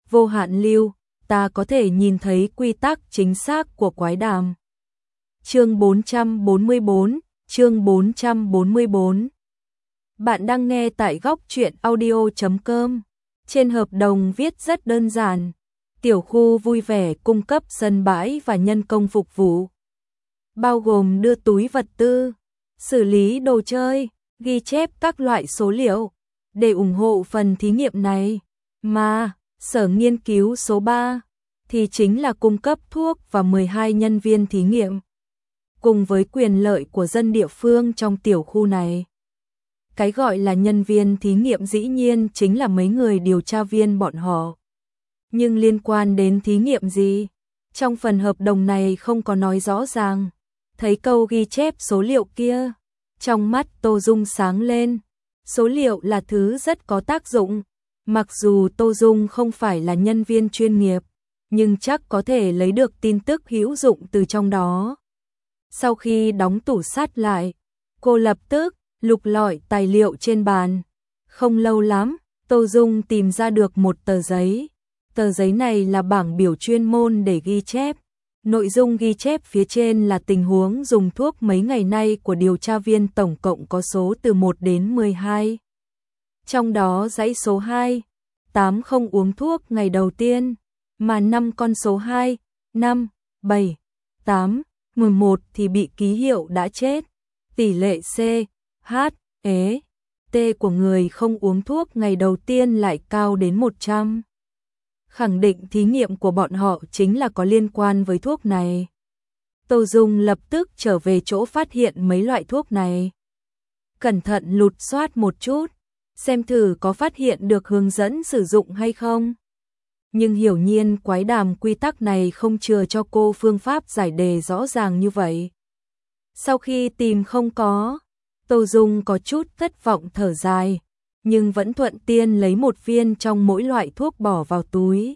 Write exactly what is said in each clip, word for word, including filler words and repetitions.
vô hạn lưu, ta có thể nhìn thấy quy tắc chính xác của quái đàm. Chương bốn trăm bốn mươi bốn, chương bốn trăm bốn mươi bốn. Bạn đang nghe tại góc truyện audio chấm com. Trên hợp đồng viết rất đơn giản. Tiểu khu vui vẻ cung cấp sân bãi và nhân công phục vụ. Bao gồm đưa túi vật tư, xử lý đồ chơi, ghi chép các loại số liệu. Để ủng hộ phần thí nghiệm này, mà sở nghiên cứu số ba thì chính là cung cấp thuốc và mười hai nhân viên thí nghiệm. Cùng với quyền lợi của dân địa phương trong tiểu khu này. Cái gọi là nhân viên thí nghiệm dĩ nhiên chính là mấy người điều tra viên bọn họ. Nhưng liên quan đến thí nghiệm gì? Trong phần hợp đồng này không có nói rõ ràng. Thấy câu ghi chép số liệu kia, trong mắt Tô Dung sáng lên. Số liệu là thứ rất có tác dụng. Mặc dù Tô Dung không phải là nhân viên chuyên nghiệp, nhưng chắc có thể lấy được tin tức hữu dụng từ trong đó. Sau khi đóng tủ sắt lại, cô lập tức lục lọi tài liệu trên bàn. Không lâu lắm, Tô Dung tìm ra được một tờ giấy. Tờ giấy này là bảng biểu chuyên môn để ghi chép. Nội dung ghi chép phía trên là tình huống dùng thuốc mấy ngày nay của điều tra viên, tổng cộng có số từ một đến mười hai. Trong đó dãy số hai, tám không uống thuốc ngày đầu tiên, mà năm con số hai, năm, bảy, tám, mười một thì bị ký hiệu đã chết. Tỷ lệ C, H, E, T của người không uống thuốc ngày đầu tiên lại cao đến một trăm. Khẳng định thí nghiệm của bọn họ chính là có liên quan với thuốc này. Tô Dung lập tức trở về chỗ phát hiện mấy loại thuốc này. Cẩn thận lục soát một chút, xem thử có phát hiện được hướng dẫn sử dụng hay không. Nhưng hiển nhiên quái đàm quy tắc này không chừa cho cô phương pháp giải đề rõ ràng như vậy. Sau khi tìm không có, Tô Dung có chút thất vọng thở dài, nhưng vẫn thuận tiên lấy một viên trong mỗi loại thuốc bỏ vào túi.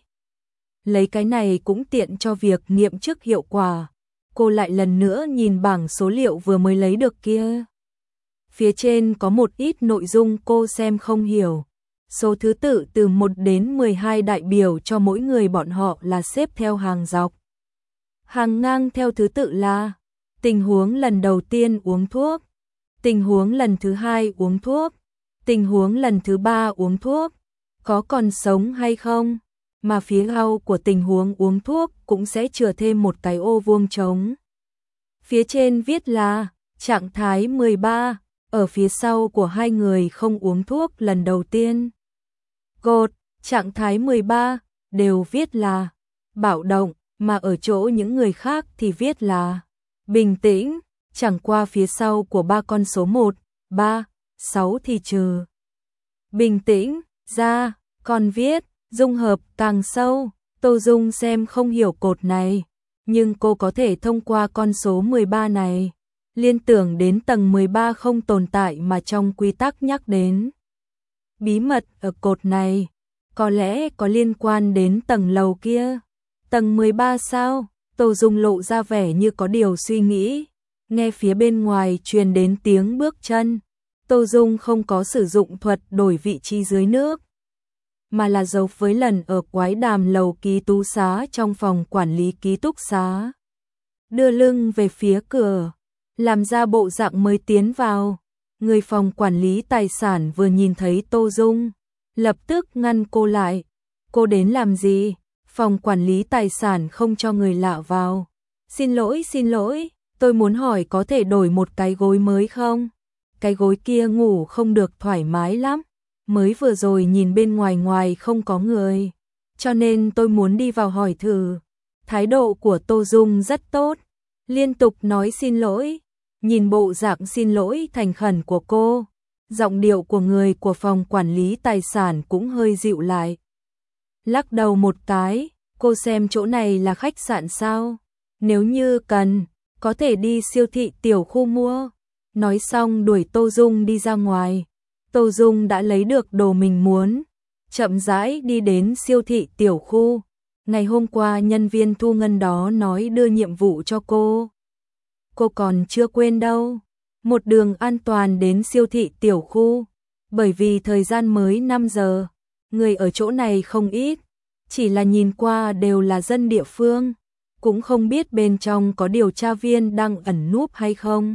Lấy cái này cũng tiện cho việc nghiệm trước hiệu quả. Cô lại lần nữa nhìn bảng số liệu vừa mới lấy được kia. Phía trên có một ít nội dung cô xem không hiểu. Số thứ tự từ một đến mười hai đại biểu cho mỗi người bọn họ là xếp theo hàng dọc. Hàng ngang theo thứ tự là tình huống lần đầu tiên uống thuốc, tình huống lần thứ hai uống thuốc, tình huống lần thứ ba uống thuốc, có còn sống hay không, mà phía sau của tình huống uống thuốc cũng sẽ chừa thêm một cái ô vuông trống. Phía trên viết là trạng thái mười ba, ở phía sau của hai người không uống thuốc lần đầu tiên. Gột, trạng thái mười ba, đều viết là bạo động, mà ở chỗ những người khác thì viết là bình tĩnh, chẳng qua phía sau của ba con số một, ba, sáu thì trừ bình tĩnh ra, còn viết dung hợp càng sâu. Tô Dung xem không hiểu cột này, nhưng cô có thể thông qua con số mười ba này liên tưởng đến tầng mười ba không tồn tại mà trong quy tắc nhắc đến. Bí mật ở cột này có lẽ có liên quan đến tầng lầu kia. Tầng mười ba sao? Tô Dung lộ ra vẻ như có điều suy nghĩ. Nghe phía bên ngoài truyền đến tiếng bước chân. Tô Dung không có sử dụng thuật đổi vị trí dưới nước, mà là giống với lần ở quái đàm lầu ký túc xá trong phòng quản lý ký túc xá. Đưa lưng về phía cửa, làm ra bộ dạng mới tiến vào. Người phòng quản lý tài sản vừa nhìn thấy Tô Dung, lập tức ngăn cô lại. Cô đến làm gì? Phòng quản lý tài sản không cho người lạ vào. Xin lỗi, xin lỗi, tôi muốn hỏi có thể đổi một cái gối mới không? Cái gối kia ngủ không được thoải mái lắm. Mới vừa rồi nhìn bên ngoài ngoài không có người, cho nên tôi muốn đi vào hỏi thử. Thái độ của Tô Dung rất tốt, liên tục nói xin lỗi. Nhìn bộ dạng xin lỗi thành khẩn của cô, giọng điệu của người của phòng quản lý tài sản cũng hơi dịu lại. Lắc đầu một cái, cô xem chỗ này là khách sạn sao? Nếu như cần, có thể đi siêu thị tiểu khu mua. Nói xong đuổi Tô Dung đi ra ngoài. Tô Dung đã lấy được đồ mình muốn, chậm rãi đi đến siêu thị tiểu khu. Ngày hôm qua nhân viên thu ngân đó nói đưa nhiệm vụ cho cô. Cô còn chưa quên đâu. Một đường an toàn đến siêu thị tiểu khu. Bởi vì thời gian mới năm giờ, người ở chỗ này không ít. chỉ là nhìn qua đều là dân địa phương, cũng không biết bên trong có điều tra viên đang ẩn núp hay không.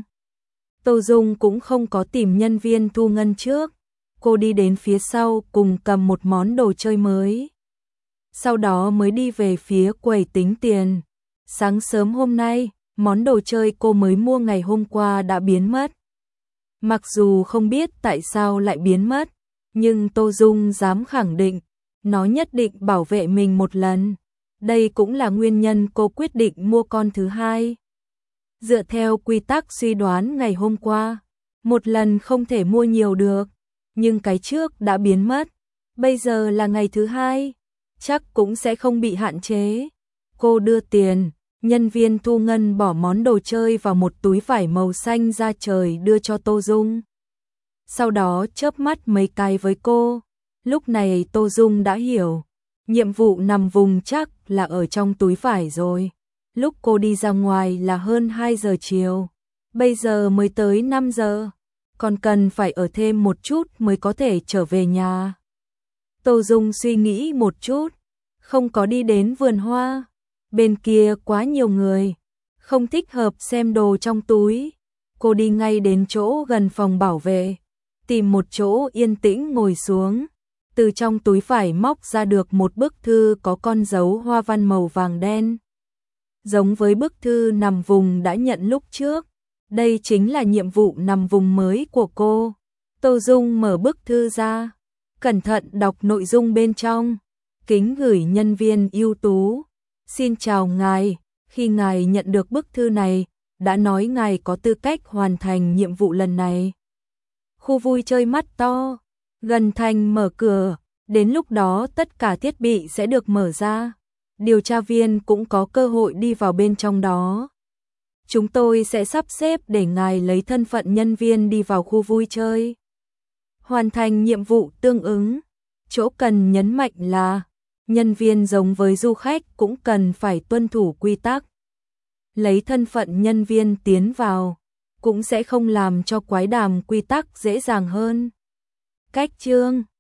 Tô Dung cũng không có tìm nhân viên thu ngân trước, cô đi đến phía sau cùng cầm một món đồ chơi mới. Sau đó mới đi về phía quầy tính tiền. Sáng sớm hôm nay, món đồ chơi cô mới mua ngày hôm qua đã biến mất. Mặc dù không biết tại sao lại biến mất, nhưng Tô Dung dám khẳng định, nó nhất định bảo vệ mình một lần. Đây cũng là nguyên nhân cô quyết định mua con thứ hai. Dựa theo quy tắc suy đoán ngày hôm qua, một lần không thể mua nhiều được, nhưng cái trước đã biến mất, bây giờ là ngày thứ hai, chắc cũng sẽ không bị hạn chế. Cô đưa tiền, nhân viên thu ngân bỏ món đồ chơi vào một túi vải màu xanh da trời đưa cho Tô Dung. Sau đó chớp mắt mấy cái với cô, lúc này Tô Dung đã hiểu, nhiệm vụ nằm vùng chắc là ở trong túi vải rồi. Lúc cô đi ra ngoài là hơn hai giờ chiều, bây giờ mới tới năm giờ, còn cần phải ở thêm một chút mới có thể trở về nhà. Tô Dung suy nghĩ một chút, không có đi đến vườn hoa, bên kia quá nhiều người, không thích hợp xem đồ trong túi. Cô đi ngay đến chỗ gần phòng bảo vệ, tìm một chỗ yên tĩnh ngồi xuống, từ trong túi vải móc ra được một bức thư có con dấu hoa văn màu vàng đen. Giống với bức thư nằm vùng đã nhận lúc trước, đây chính là nhiệm vụ nằm vùng mới của cô. Tô Dung mở bức thư ra, cẩn thận đọc nội dung bên trong. Kính gửi nhân viên ưu tú, xin chào ngài, khi ngài nhận được bức thư này, đã nói ngài có tư cách hoàn thành nhiệm vụ lần này. Khu vui chơi mắt to, gần thành mở cửa, đến lúc đó tất cả thiết bị sẽ được mở ra. Điều tra viên cũng có cơ hội đi vào bên trong đó. Chúng tôi sẽ sắp xếp để ngài lấy thân phận nhân viên đi vào khu vui chơi, hoàn thành nhiệm vụ tương ứng. Chỗ cần nhấn mạnh là, nhân viên giống với du khách cũng cần phải tuân thủ quy tắc. Lấy thân phận nhân viên tiến vào, cũng sẽ không làm cho quái đàm quy tắc dễ dàng hơn. Cách chương